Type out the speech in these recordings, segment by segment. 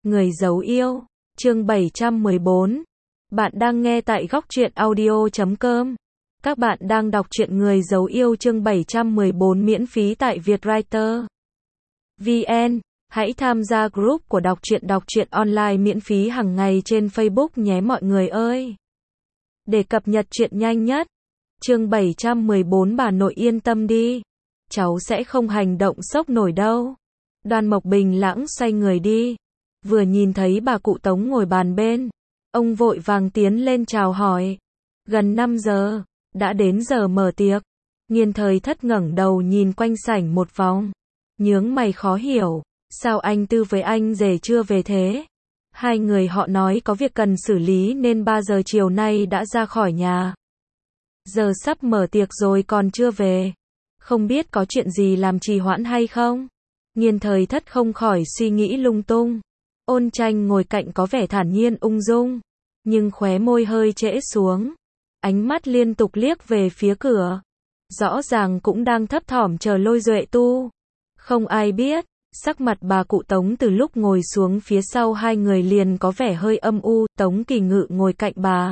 Người giấu yêu, chương 714. Bạn đang nghe tại góc truyện audio.com. Các bạn đang đọc truyện Người giấu yêu chương 714 miễn phí tại Vietwriter VN. Hãy tham gia group của đọc truyện online miễn phí hàng ngày trên Facebook nhé mọi người ơi. Để cập nhật truyện nhanh nhất. Chương 714 bà nội yên tâm đi. Cháu sẽ không hành động sốc nổi đâu. Đoan Mộc bình lãng xoay người đi. Vừa nhìn thấy bà cụ Tống ngồi bàn bên. Ông vội vàng tiến lên chào hỏi. Gần 5 giờ. Đã đến giờ mở tiệc. Nghiên Thời Thất ngẩng đầu nhìn quanh sảnh một vòng. Nhướng mày khó hiểu. Sao anh Tư với anh Rể chưa về thế? Hai người họ nói có việc cần xử lý nên 3 giờ chiều nay đã ra khỏi nhà. Giờ sắp mở tiệc rồi còn chưa về. Không biết có chuyện gì làm trì hoãn hay không? Nghiên Thời Thất không khỏi suy nghĩ lung tung. Ôn Tranh ngồi cạnh có vẻ thản nhiên ung dung. Nhưng khóe môi hơi trễ xuống. Ánh mắt liên tục liếc về phía cửa. Rõ ràng cũng đang thấp thỏm chờ Lôi Duệ Tu. Không ai biết. Sắc mặt bà cụ Tống từ lúc ngồi xuống phía sau hai người liền có vẻ hơi âm u. Tống Kỳ Ngự ngồi cạnh bà.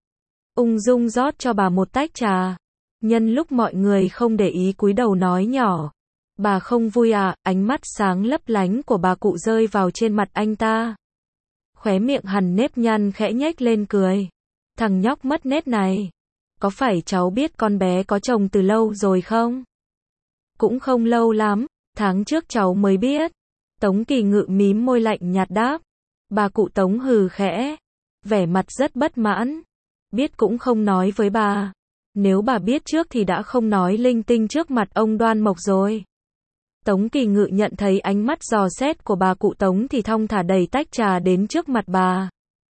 Ung dung rót cho bà một tách trà. Nhân lúc mọi người không để ý cúi đầu nói nhỏ. Bà không vui à? Ánh mắt sáng lấp lánh của bà cụ rơi vào trên mặt anh ta. Khóe miệng hằn nếp nhăn khẽ nhếch lên cười. Thằng nhóc mất nét này. Có phải cháu biết con bé có chồng từ lâu rồi không? Cũng không lâu lắm. Tháng trước cháu mới biết. Tống Kỳ Ngự mím môi lạnh nhạt đáp. Bà cụ Tống hừ khẽ. Vẻ mặt rất bất mãn. Biết cũng không nói với bà. Nếu bà biết trước thì đã không nói linh tinh trước mặt ông Đoan Mộc rồi. Tống Kỳ Ngự nhận thấy ánh mắt dò xét của bà cụ Tống thì thong thả đẩy tách trà đến trước mặt bà.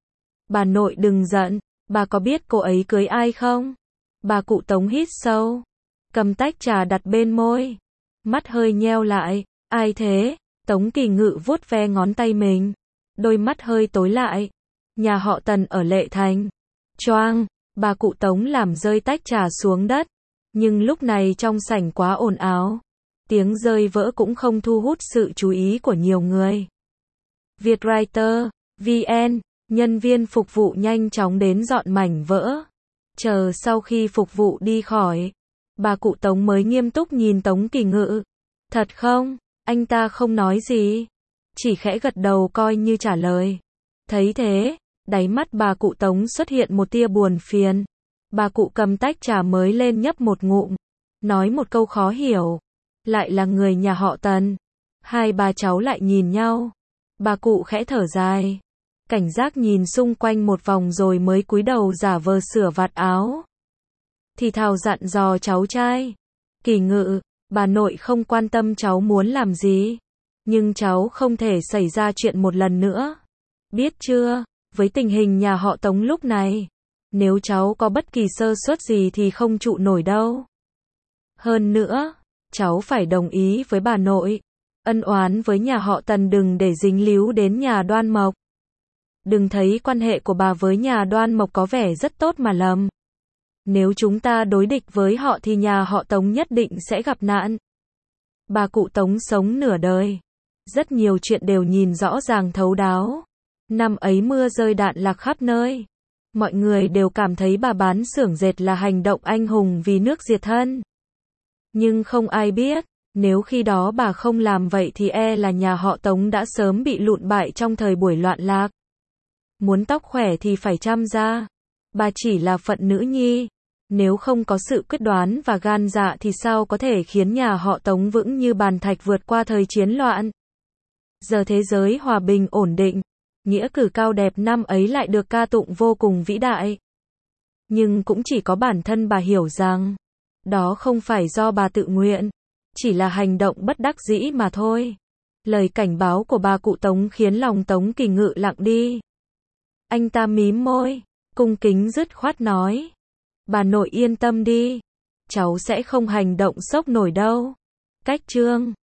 Bà nội đừng giận, bà có biết cô ấy cưới ai không? Bà cụ Tống hít sâu, cầm tách trà đặt bên môi, mắt hơi nheo lại. Ai thế? Tống Kỳ Ngự vuốt ve ngón tay mình, đôi mắt hơi tối lại. Nhà họ Tần ở Lệ Thành. Choang, bà cụ Tống làm rơi tách trà xuống đất. Nhưng lúc này trong sảnh quá ồn ào. Tiếng rơi vỡ cũng không thu hút sự chú ý của nhiều người. Vietwriter VN, nhân viên phục vụ nhanh chóng đến dọn mảnh vỡ. Chờ sau khi phục vụ đi khỏi, bà cụ Tống mới nghiêm túc nhìn Tống Kỳ Ngự. Thật không? Anh ta không nói gì. Chỉ khẽ gật đầu coi như trả lời. Thấy thế, đáy mắt bà cụ Tống xuất hiện một tia buồn phiền. Bà cụ cầm tách trà mới lên nhấp một ngụm. Nói một câu khó hiểu. Lại là người nhà họ Tần. Hai bà cháu lại nhìn nhau. Bà cụ khẽ thở dài. Cảnh giác nhìn xung quanh một vòng rồi mới cúi đầu giả vờ sửa vạt áo. Thì thào dặn dò cháu trai. Kỳ Ngự, bà nội không quan tâm cháu muốn làm gì. Nhưng cháu không thể xảy ra chuyện một lần nữa. Biết chưa, với tình hình nhà họ Tống lúc này. Nếu cháu có bất kỳ sơ suất gì thì không trụ nổi đâu. Hơn nữa, cháu phải đồng ý với bà nội. Ân oán với nhà họ Tần đừng để dính líu đến nhà Đoan Mộc. Đừng thấy quan hệ của bà với nhà Đoan Mộc có vẻ rất tốt mà lầm. Nếu chúng ta đối địch với họ thì nhà họ Tống nhất định sẽ gặp nạn. Bà cụ Tống sống nửa đời. Rất nhiều chuyện đều nhìn rõ ràng thấu đáo. Năm ấy mưa rơi đạn lạc khắp nơi. Mọi người đều cảm thấy bà bán xưởng dệt là hành động anh hùng vì nước diệt thân. Nhưng không ai biết, nếu khi đó bà không làm vậy thì là nhà họ Tống đã sớm bị lụn bại trong thời buổi loạn lạc. Muốn tóc khỏe thì phải chăm ra. Bà chỉ là phận nữ nhi. Nếu không có sự quyết đoán và gan dạ thì sao có thể khiến nhà họ Tống vững như bàn thạch vượt qua thời chiến loạn. Giờ thế giới hòa bình ổn định. Nghĩa cử cao đẹp năm ấy lại được ca tụng vô cùng vĩ đại. Nhưng cũng chỉ có bản thân bà hiểu rằng. Đó không phải do bà tự nguyện. Chỉ là hành động bất đắc dĩ mà thôi. Lời cảnh báo của bà cụ Tống khiến lòng Tống Kỳ Ngự lặng đi. Anh ta mím môi, cung kính dứt khoát nói. Bà nội yên tâm đi. Cháu sẽ không hành động sốc nổi đâu. Cách chương